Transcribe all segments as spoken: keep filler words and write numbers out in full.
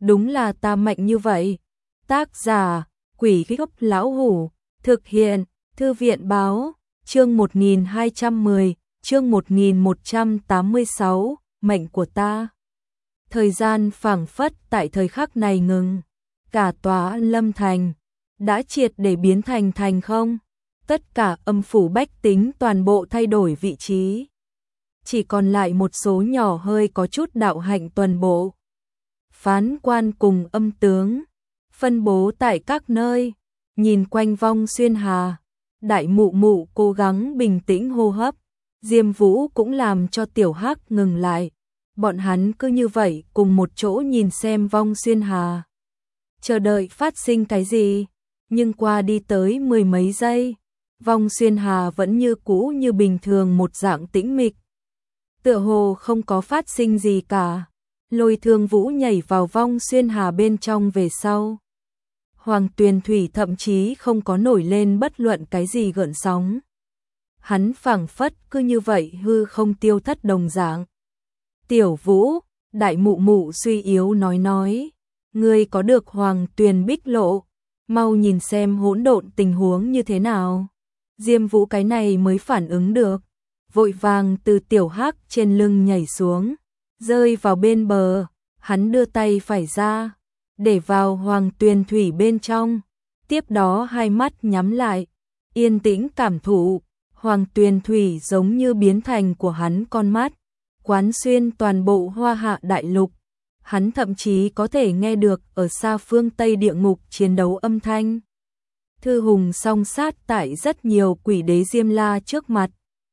đúng là ta mạnh như vậy. Tác giả, Quỷ Gốc Lão Hủ, thực hiện, Thư viện báo, chương một nghìn hai trăm mười, chương một nghìn một trăm tám mươi sáu, mệnh của ta. Thời gian phảng phất tại thời khắc này ngừng, cả tòa Lâm Thành đã triệt để biến thành thành không, tất cả âm phủ bách tính toàn bộ thay đổi vị trí. Chỉ còn lại một số nhỏ hơi có chút đạo hạnh tuần bộ. Phán quan cùng âm tướng, phân bố tại các nơi, nhìn quanh Vong Xuyên Hà, Đại Mụ Mụ cố gắng bình tĩnh hô hấp, Diêm Vũ cũng làm cho Tiểu Hắc ngừng lại. Bọn hắn cứ như vậy cùng một chỗ nhìn xem Vong Xuyên Hà, chờ đợi phát sinh cái gì, nhưng qua đi tới mười mấy giây, Vong Xuyên Hà vẫn như cũ như bình thường một dạng tĩnh mịch. Tựa hồ không có phát sinh gì cả. Lôi Thương Vũ nhảy vào Vong Xuyên Hà bên trong về sau. Hoàng Tuyền Thủy thậm chí không có nổi lên bất luận cái gì gợn sóng. Hắn phảng phất cứ như vậy hư không tiêu thất đồng dạng. Tiểu Vũ, Đại Mụ Mụ suy yếu nói nói, ngươi có được Hoàng Tuyền Bích Lộ, mau nhìn xem hỗn độn tình huống như thế nào. Diêm Vũ cái này mới phản ứng được, vội vàng từ Tiểu Hắc trên lưng nhảy xuống, rơi vào bên bờ, hắn đưa tay phải ra, để vào Hoàng Tuyền Thủy bên trong, tiếp đó hai mắt nhắm lại, yên tĩnh cảm thụ, Hoàng Tuyền Thủy giống như biến thành của hắn con mắt, quán xuyên toàn bộ Hoa Hạ đại lục. Hắn thậm chí có thể nghe được ở xa phương Tây địa ngục chiến đấu âm thanh. Thư hùng song sát tại rất nhiều quỷ đế Diêm La trước mặt.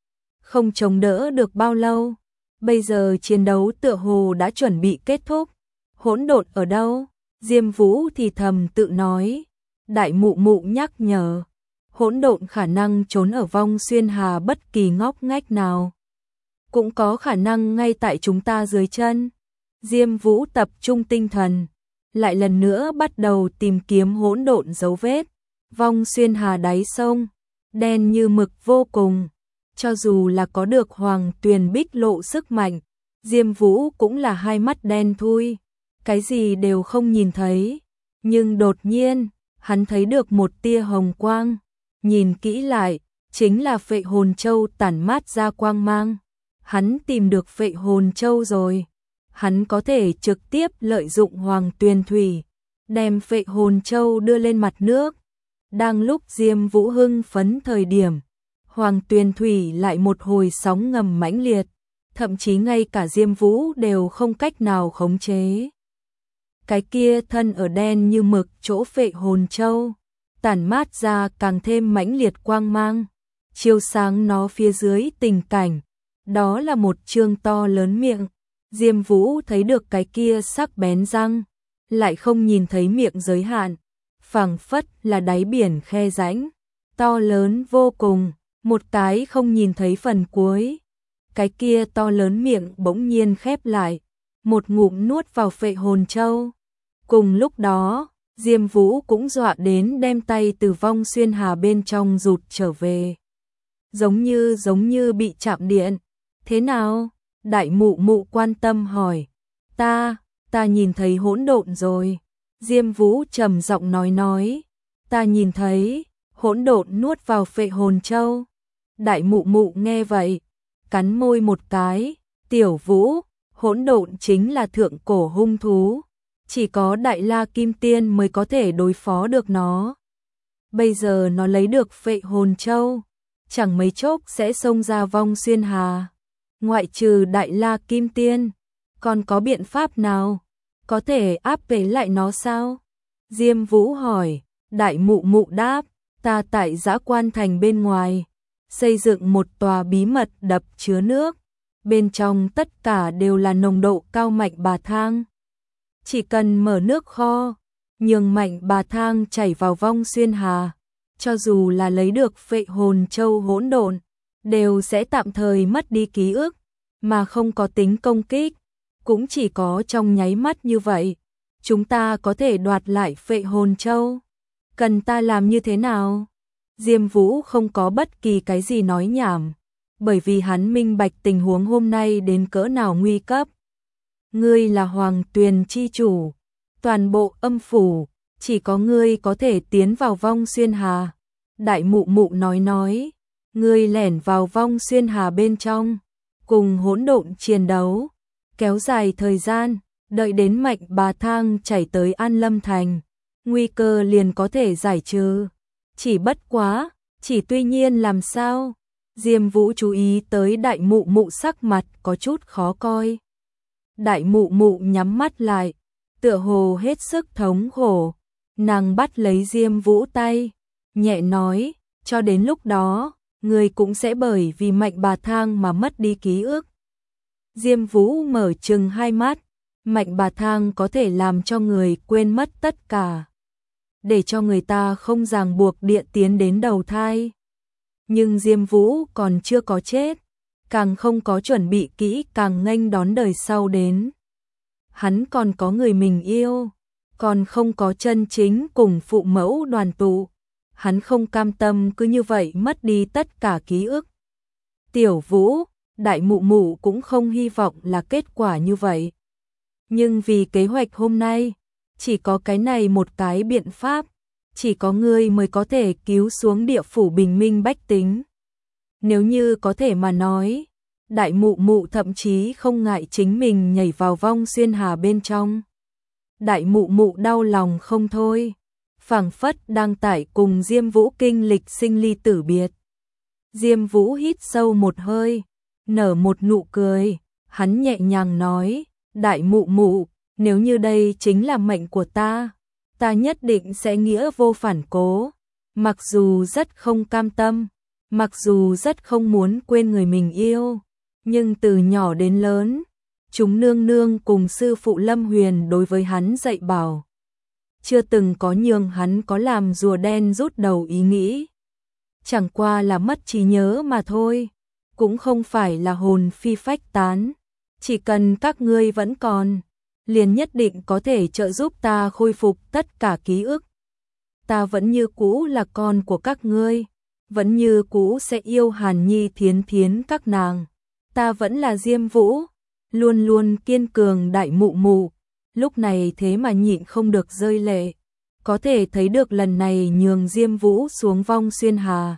Không chống đỡ được bao lâu, bây giờ chiến đấu tựa hồ đã chuẩn bị kết thúc. Hỗn độn ở đâu? Diêm Vũ thì thầm tự nói. Đại Mụ Mụ nhắc nhở, hỗn độn khả năng trốn ở Vong Xuyên Hà bất kỳ ngóc ngách nào, cũng có khả năng ngay tại chúng ta dưới chân. Diêm Vũ tập trung tinh thần, lại lần nữa bắt đầu tìm kiếm hỗn độn dấu vết. Vong Xuyên Hà đáy sông, đen như mực vô cùng. Cho dù là có được Hoàng Tuyền Bích Lộ sức mạnh, Diêm Vũ cũng là hai mắt đen thui, cái gì đều không nhìn thấy. Nhưng đột nhiên, hắn thấy được một tia hồng quang, nhìn kỹ lại, chính là Phệ Hồn Châu tản mát ra quang mang. Hắn tìm được Phệ Hồn Châu rồi, hắn có thể trực tiếp lợi dụng Hoàng Tuyền Thủy, đem Phệ Hồn Châu đưa lên mặt nước. Đang lúc Diêm Vũ hưng phấn thời điểm, Hoàng Tuyền Thủy lại một hồi sóng ngầm mãnh liệt, thậm chí ngay cả Diêm Vũ đều không cách nào khống chế. Cái kia thân ở đen như mực chỗ Phệ Hồn Châu, tản mát ra càng thêm mãnh liệt quang mang, chiếu sáng nó phía dưới tình cảnh, đó là một trương to lớn miệng. Diêm Vũ thấy được cái kia sắc bén răng, lại không nhìn thấy miệng giới hạn, phảng phất là đáy biển khe rãnh, to lớn vô cùng, một cái không nhìn thấy phần cuối. Cái kia to lớn miệng bỗng nhiên khép lại, một ngụm nuốt vào Phệ Hồn Châu. Cùng lúc đó, Diêm Vũ cũng dọa đến đem tay từ Vong Xuyên Hà bên trong rụt trở về. Giống như giống như bị chạm điện. Thế nào? Đại Mụ Mụ quan tâm hỏi. Ta, ta nhìn thấy hỗn độn rồi. Diêm Vũ trầm giọng nói nói. Ta nhìn thấy, hỗn độn nuốt vào Phệ Hồn Châu. Đại Mụ Mụ nghe vậy, cắn môi một cái. Tiểu Vũ, hỗn độn chính là thượng cổ hung thú. Chỉ có Đại La Kim Tiên mới có thể đối phó được nó. Bây giờ nó lấy được Phệ Hồn Châu, chẳng mấy chốc sẽ xông ra Vong Xuyên Hà. Ngoại trừ Đại La Kim Tiên, còn có biện pháp nào có thể áp chế lại nó sao? Diêm Vũ hỏi. Đại Mụ Mụ đáp, ta tại Dã Quan Thành bên ngoài xây dựng một tòa bí mật đập chứa nước, bên trong tất cả đều là nồng độ cao mạnh bà thang. Chỉ cần mở nước kho, nhường mạnh bà thang chảy vào Vong Xuyên Hà, cho dù là lấy được Phệ Hồn Châu hỗn độn, đều sẽ tạm thời mất đi ký ức, mà không có tính công kích. Cũng chỉ có trong nháy mắt như vậy, chúng ta có thể đoạt lại Phệ Hồn Châu. Cần ta làm như thế nào? Diêm Vũ không có bất kỳ cái gì nói nhảm, bởi vì hắn minh bạch tình huống hôm nay đến cỡ nào nguy cấp. Ngươi là Hoàng Tuyền chi chủ, toàn bộ âm phủ, chỉ có ngươi có thể tiến vào vong xuyên hà. Đại mụ mụ nói nói, ngươi lẻn vào vong xuyên hà bên trong, cùng hỗn độn chiến đấu, kéo dài thời gian, đợi đến Mạnh Bà Thang chảy tới An Lâm Thành, nguy cơ liền có thể giải trừ. Chỉ bất quá, chỉ tuy nhiên làm sao? Diêm Vũ chú ý tới đại mụ mụ sắc mặt có chút khó coi. Đại mụ mụ nhắm mắt lại, tựa hồ hết sức thống khổ, nàng bắt lấy Diêm Vũ tay, nhẹ nói, cho đến lúc đó, người cũng sẽ bởi vì Mạnh Bà Thang mà mất đi ký ức. Diêm Vũ mở trừng hai mắt, Mạnh Bà Thang có thể làm cho người quên mất tất cả, để cho người ta không ràng buộc địa tiến đến đầu thai. Nhưng Diêm Vũ còn chưa có chết, càng không có chuẩn bị kỹ càng nghênh đón đời sau đến. Hắn còn có người mình yêu, còn không có chân chính cùng phụ mẫu đoàn tụ. Hắn không cam tâm cứ như vậy mất đi tất cả ký ức. Tiểu Vũ, đại mụ mụ cũng không hy vọng là kết quả như vậy. Nhưng vì kế hoạch hôm nay, chỉ có cái này một cái biện pháp, chỉ có ngươi mới có thể cứu xuống địa phủ bình minh bách tính. Nếu như có thể mà nói, đại mụ mụ thậm chí không ngại chính mình nhảy vào vong xuyên hà bên trong. Đại mụ mụ đau lòng không thôi, phảng phất đang tải cùng Diêm Vũ kinh lịch sinh ly tử biệt. Diêm Vũ hít sâu một hơi, nở một nụ cười, hắn nhẹ nhàng nói, đại mụ mụ, nếu như đây chính là mệnh của ta, ta nhất định sẽ nghĩa vô phản cố, mặc dù rất không cam tâm, mặc dù rất không muốn quên người mình yêu, nhưng từ nhỏ đến lớn, chúng nương nương cùng sư phụ Lâm Huyền đối với hắn dạy bảo, chưa từng có nhường hắn có làm rùa đen rút đầu ý nghĩ. Chẳng qua là mất trí nhớ mà thôi, cũng không phải là hồn phi phách tán, chỉ cần các ngươi vẫn còn, liền nhất định có thể trợ giúp ta khôi phục tất cả ký ức. Ta vẫn như cũ là con của các ngươi, vẫn như cũ sẽ yêu Hàn Nhi Thiến Thiến các nàng. Ta vẫn là Diêm Vũ, luôn luôn kiên cường đại mụ mụ, lúc này thế mà nhịn không được rơi lệ. Có thể thấy được lần này nhường Diêm Vũ xuống vong xuyên hà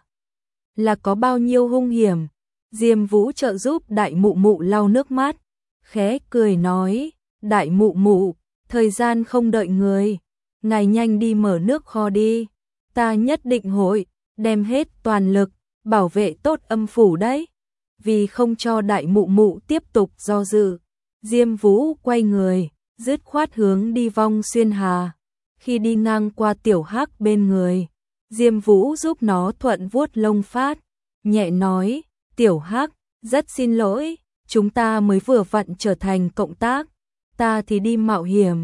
là có bao nhiêu hung hiểm. Diêm Vũ trợ giúp đại mụ mụ lau nước mắt, khẽ cười nói, đại mụ mụ, thời gian không đợi người, ngài nhanh đi mở nước kho đi, ta nhất định hội đem hết toàn lực bảo vệ tốt âm phủ đấy. Vì không cho đại mụ mụ tiếp tục do dự, Diêm Vũ quay người, dứt khoát hướng đi vong xuyên hà. Khi đi ngang qua Tiểu Hắc bên người, Diêm Vũ giúp nó thuận vuốt lông phát, nhẹ nói, Tiểu Hắc, rất xin lỗi, chúng ta mới vừa vặn trở thành cộng tác, ta thì đi mạo hiểm.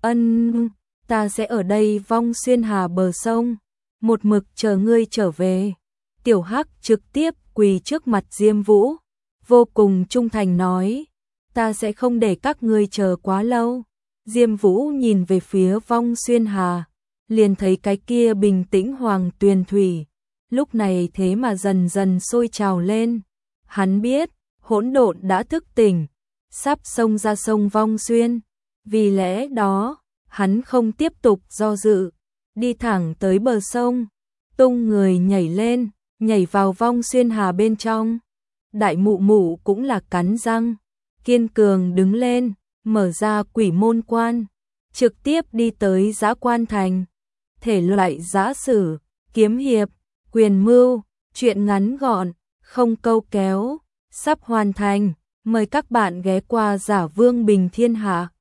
Ân, ta sẽ ở đây vong xuyên hà bờ sông, một mực chờ ngươi trở về. Tiểu Hắc trực tiếp quỳ trước mặt Diêm Vũ, vô cùng trung thành nói, ta sẽ không để các ngươi chờ quá lâu. Diêm Vũ nhìn về phía vong xuyên hà, liền thấy cái kia bình tĩnh hoàng tuyền thủy, lúc này thế mà dần dần sôi trào lên. Hắn biết, hỗn độn đã thức tỉnh, sắp xông ra sông vong xuyên, vì lẽ đó, hắn không tiếp tục do dự, đi thẳng tới bờ sông, tung người nhảy lên, nhảy vào vong xuyên hà bên trong. Đại mụ mụ cũng là cắn răng, kiên cường đứng lên, mở ra quỷ môn quan, trực tiếp đi tới Dã Quan Thành. Thể loại giã sử, kiếm hiệp, quyền mưu, truyện ngắn gọn, không câu kéo, sắp hoàn thành. Mời các bạn ghé qua Giả Vương Bình Thiên Hạ.